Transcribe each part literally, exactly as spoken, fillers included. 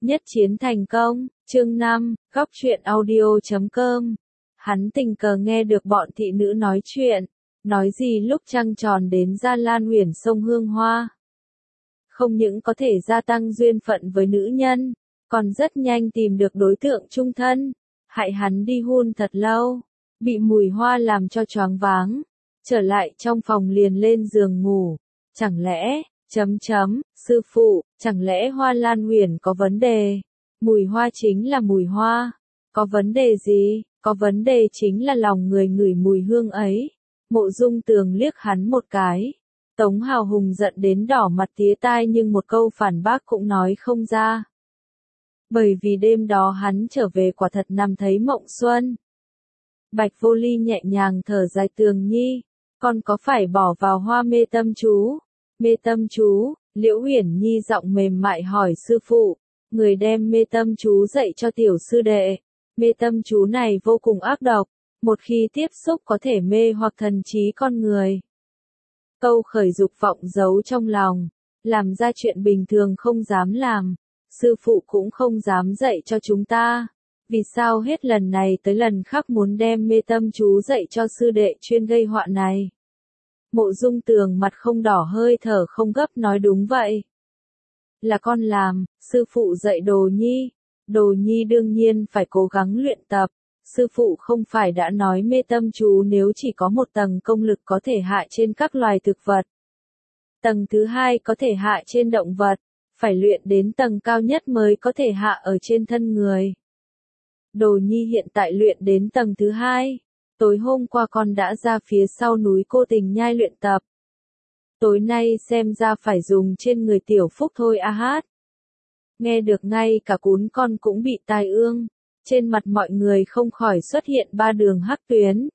Nhất chiến thành công, chương năm, góc truyện audio chấm com. Hắn tình cờ nghe được bọn thị nữ nói chuyện, nói gì lúc trăng tròn đến Gia Lan Uyển sông Hương Hoa. Không những có thể gia tăng duyên phận với nữ nhân, còn rất nhanh tìm được đối tượng chung thân, hại hắn đi hun thật lâu, bị mùi hoa làm cho choáng váng, trở lại trong phòng liền lên giường ngủ, chẳng lẽ, chấm chấm, sư phụ, chẳng lẽ Hoa Lan Uyển có vấn đề? Mùi hoa chính là mùi hoa, có vấn đề gì? Có vấn đề chính là lòng người ngửi mùi hương ấy. Mộ Dung Tường liếc hắn một cái. Tống Hào Hùng giận đến đỏ mặt tía tai nhưng một câu phản bác cũng nói không ra. Bởi vì đêm đó hắn trở về quả thật nằm thấy mộng xuân. Bạch Vô Ly nhẹ nhàng thở dài, Tường Nhi, con có phải bỏ vào hoa mê tâm chú? Mê tâm chú, Liễu Uyển Nhi giọng mềm mại hỏi sư phụ, người đem mê tâm chú dạy cho tiểu sư đệ. Mê tâm chú này vô cùng ác độc, một khi tiếp xúc có thể mê hoặc thần trí con người. Câu khởi dục vọng giấu trong lòng, làm ra chuyện bình thường không dám làm, sư phụ cũng không dám dạy cho chúng ta. Vì sao hết lần này tới lần khác muốn đem mê tâm chú dạy cho sư đệ chuyên gây họa này? Mộ Dung Tường mặt không đỏ hơi thở không gấp nói đúng vậy. Là con làm, sư phụ dạy Đồ Nhi. Đồ Nhi đương nhiên phải cố gắng luyện tập. Sư phụ không phải đã nói mê tâm chú nếu chỉ có một tầng công lực có thể hạ trên các loài thực vật. Tầng thứ hai có thể hạ trên động vật, phải luyện đến tầng cao nhất mới có thể hạ ở trên thân người. Đồ Nhi hiện tại luyện đến tầng thứ hai. Tối hôm qua con đã ra phía sau núi Cô Tình Nhai luyện tập. Tối nay xem ra phải dùng trên người tiểu phúc thôi a hát. Nghe được ngay cả cún con cũng bị tai ương. Trên mặt mọi người không khỏi xuất hiện ba đường hắc tuyến.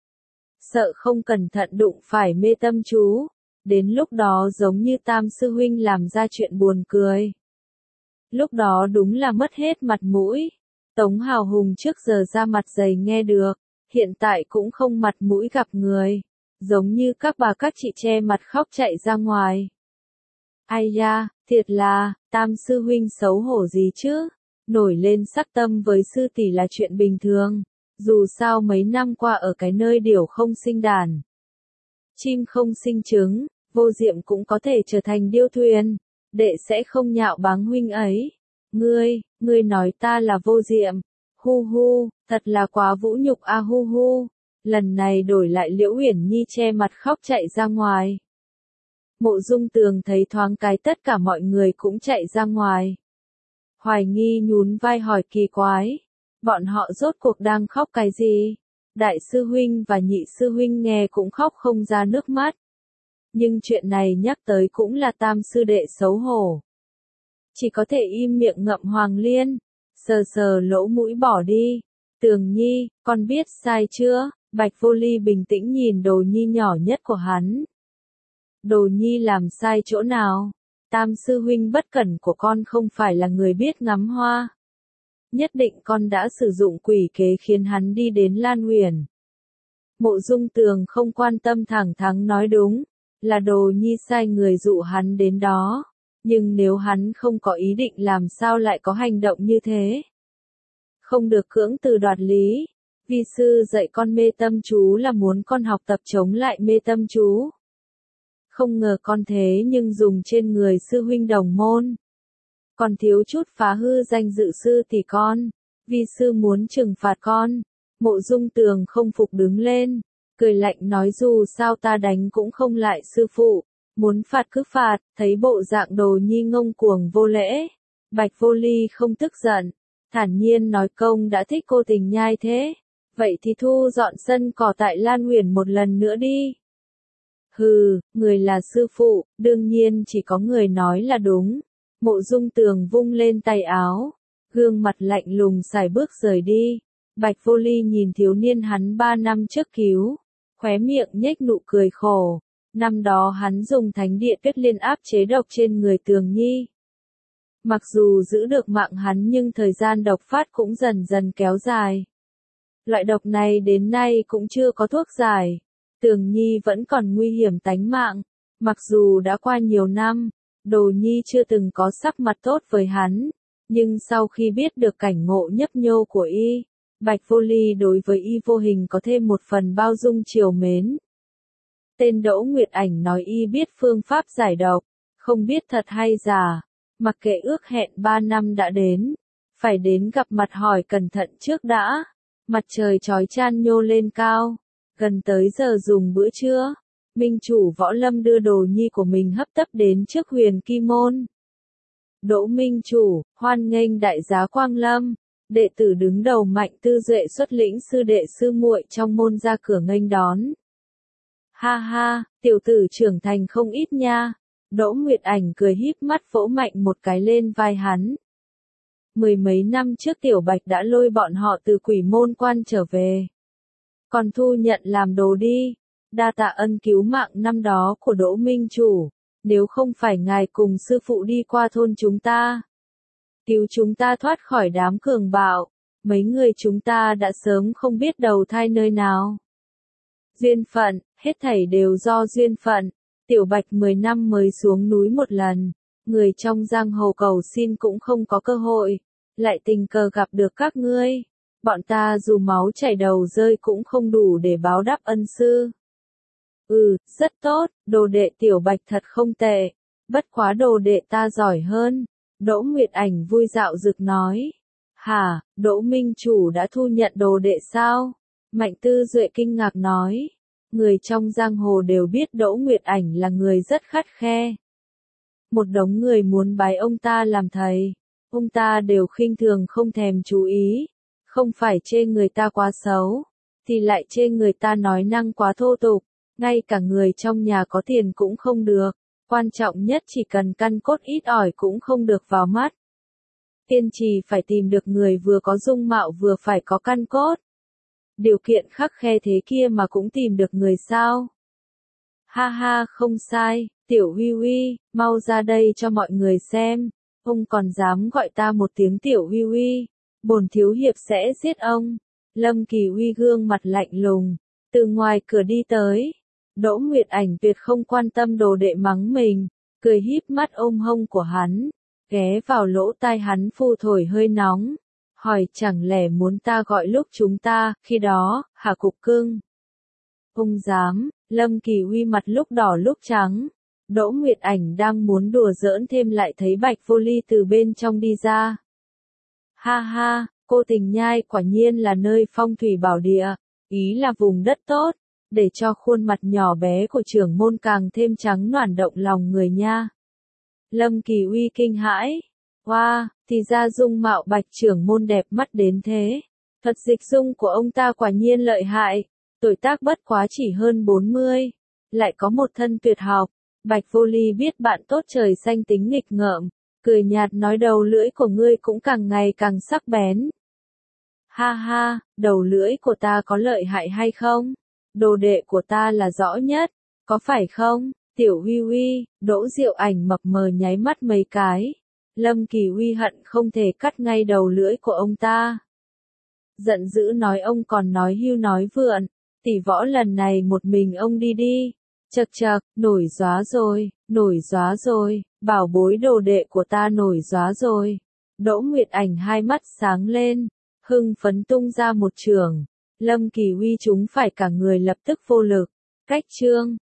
Sợ không cẩn thận đụng phải mê tâm chú. Đến lúc đó giống như Tam sư huynh làm ra chuyện buồn cười. Lúc đó đúng là mất hết mặt mũi. Tống Hào Hùng trước giờ ra mặt dày nghe được. Hiện tại cũng không mặt mũi gặp người, giống như các bà các chị che mặt khóc chạy ra ngoài. Ai da, thiệt là, Tam sư huynh xấu hổ gì chứ, nổi lên sắc tâm với sư tỷ là chuyện bình thường, dù sao mấy năm qua ở cái nơi điểu không sinh đàn. Chim không sinh trứng, Vô Diệm cũng có thể trở thành điêu thuyền, đệ sẽ không nhạo báng huynh ấy. Ngươi, ngươi nói ta là Vô Diệm. Hu hu, thật là quá vũ nhục a hu hu. Lần này đổi lại Liễu Uyển Nhi che mặt khóc chạy ra ngoài. Mộ Dung Tường thấy thoáng cái tất cả mọi người cũng chạy ra ngoài. Hoài Nghi nhún vai hỏi kỳ quái. Bọn họ rốt cuộc đang khóc cái gì? Đại sư huynh và nhị sư huynh nghe cũng khóc không ra nước mắt. Nhưng chuyện này nhắc tới cũng là Tam sư đệ xấu hổ. Chỉ có thể im miệng ngậm hoàng liên. Sờ sờ lỗ mũi bỏ đi. Tường Nhi, con biết sai chưa? Bạch Vô Ly bình tĩnh nhìn Đồ Nhi nhỏ nhất của hắn. Đồ Nhi làm sai chỗ nào? Tam sư huynh bất cẩn của con không phải là người biết ngắm hoa. Nhất định con đã sử dụng quỷ kế khiến hắn đi đến Lan Uyển. Mộ Dung Tường không quan tâm thẳng thắn nói đúng. Là Đồ Nhi sai người dụ hắn đến đó. Nhưng nếu hắn không có ý định làm sao lại có hành động như thế? Không được cưỡng từ đoạt lý. Vi sư dạy con mê tâm chú là muốn con học tập chống lại mê tâm chú. Không ngờ con thế nhưng dùng trên người sư huynh đồng môn. Còn thiếu chút phá hư danh dự sư tỷ con. Vi sư muốn trừng phạt con. Mộ Dung Tường không phục đứng lên. Cười lạnh nói dù sao ta đánh cũng không lại sư phụ. Muốn phạt cứ phạt, thấy bộ dạng Đồ Nhi ngông cuồng vô lễ. Bạch Vô Ly không tức giận, thản nhiên nói công đã thích Cô Tình Nhai thế. Vậy thì thu dọn sân cỏ tại Lan Uyển một lần nữa đi. Hừ, người là sư phụ, đương nhiên chỉ có người nói là đúng. Mộ Dung Tường vung lên tay áo, gương mặt lạnh lùng xài bước rời đi. Bạch Vô Ly nhìn thiếu niên hắn ba năm trước cứu, khóe miệng nhếch nụ cười khổ. Năm đó hắn dùng thánh địa kết liên áp chế độc trên người Tường Nhi. Mặc dù giữ được mạng hắn nhưng thời gian độc phát cũng dần dần kéo dài. Loại độc này đến nay cũng chưa có thuốc giải. Tường Nhi vẫn còn nguy hiểm tánh mạng. Mặc dù đã qua nhiều năm, Đồ Nhi chưa từng có sắc mặt tốt với hắn. Nhưng sau khi biết được cảnh ngộ nhấp nhô của y, Bạch Vô Ly đối với y vô hình có thêm một phần bao dung trìu mến. Tên Đỗ Nguyệt Ảnh nói y biết phương pháp giải độc, không biết thật hay giả, mặc kệ ước hẹn ba năm đã đến, phải đến gặp mặt hỏi cẩn thận trước đã. Mặt trời chói chan nhô lên cao, gần tới giờ dùng bữa trưa, minh chủ Võ Lâm đưa đồ nhi của mình hấp tấp đến trước Huyền Kim Môn. Đỗ minh chủ, hoan nghênh đại giá Quang Lâm, đệ tử đứng đầu Mạnh Tư Duệ xuất lĩnh sư đệ sư muội trong môn ra cửa nghênh đón. Ha ha, tiểu tử trưởng thành không ít nha. Đỗ Nguyệt Ảnh cười híp mắt vỗ mạnh một cái lên vai hắn. Mười mấy năm trước Tiểu Bạch đã lôi bọn họ từ Quỷ Môn Quan trở về. Còn thu nhận làm đồ đi. Đa tạ ân cứu mạng năm đó của Đỗ Minh Chủ. Nếu không phải ngài cùng sư phụ đi qua thôn chúng ta, cứu chúng ta thoát khỏi đám cường bạo, mấy người chúng ta đã sớm không biết đầu thai nơi nào. Duyên phận, hết thảy đều do duyên phận. Tiểu Bạch mười năm mới xuống núi một lần, người trong giang hồ cầu xin cũng không có cơ hội, lại tình cờ gặp được các ngươi. Bọn ta dù máu chảy đầu rơi cũng không đủ để báo đáp ân sư. Ừ, rất tốt, đồ đệ Tiểu Bạch thật không tệ, bất quá đồ đệ ta giỏi hơn. Đỗ Nguyệt Ảnh vui dạo rực nói. Hả, Đỗ Minh Chủ đã thu nhận đồ đệ sao? Mạnh Tư Duệ kinh ngạc nói. Người trong giang hồ đều biết Đỗ Nguyệt Ảnh là người rất khắt khe. Một đống người muốn bái ông ta làm thầy, ông ta đều khinh thường không thèm chú ý, không phải chê người ta quá xấu, thì lại chê người ta nói năng quá thô tục, ngay cả người trong nhà có tiền cũng không được, quan trọng nhất chỉ cần căn cốt ít ỏi cũng không được vào mắt. Kiên trì phải tìm được người vừa có dung mạo vừa phải có căn cốt. Điều kiện khắc khe thế kia mà cũng tìm được người sao? Ha ha, không sai, Tiểu Huy Huy, mau ra đây cho mọi người xem. Ông còn dám gọi ta một tiếng Tiểu Huy Huy, bổn thiếu hiệp sẽ giết ông. Lâm Kỳ Huy gương mặt lạnh lùng, từ ngoài cửa đi tới. Đỗ Nguyệt Ảnh tuyệt không quan tâm đồ đệ mắng mình, cười híp mắt ôm hông của hắn, ghé vào lỗ tai hắn phu thổi hơi nóng. Hỏi chẳng lẽ muốn ta gọi lúc chúng ta, khi đó, hả cục cưng? Ông dám, Lâm Kỳ Huy mặt lúc đỏ lúc trắng. Đỗ Nguyệt Ảnh đang muốn đùa giỡn thêm lại thấy Bạch Vô Ly từ bên trong đi ra. Ha ha, cô Tình Nhai quả nhiên là nơi phong thủy bảo địa, ý là vùng đất tốt, để cho khuôn mặt nhỏ bé của trưởng môn càng thêm trắng noản động lòng người nha. Lâm Kỳ Huy kinh hãi. Wow, thì ra dung mạo Bạch trưởng môn đẹp mắt đến thế. Thuật dịch dung của ông ta quả nhiên lợi hại. Tuổi tác bất quá chỉ hơn bốn mươi. Lại có một thân tuyệt học. Bạch Vô Ly biết bạn tốt trời xanh tính nghịch ngợm. Cười nhạt nói đầu lưỡi của ngươi cũng càng ngày càng sắc bén. Ha ha, đầu lưỡi của ta có lợi hại hay không? Đồ đệ của ta là rõ nhất. Có phải không? Tiểu Huy Huy, Đỗ Diệu Ảnh mập mờ nháy mắt mấy cái. Lâm Kỳ Huy hận không thể cắt ngay đầu lưỡi của ông ta. Giận dữ nói ông còn nói hưu nói vượn, tỷ Võ lần này một mình ông đi đi. Chậc chậc, nổi gióa rồi, nổi gióa rồi, bảo bối đồ đệ của ta nổi gióa rồi. Đỗ Nguyệt Ảnh hai mắt sáng lên, hưng phấn tung ra một trường. Lâm Kỳ Huy chúng phải cả người lập tức vô lực. Cách chương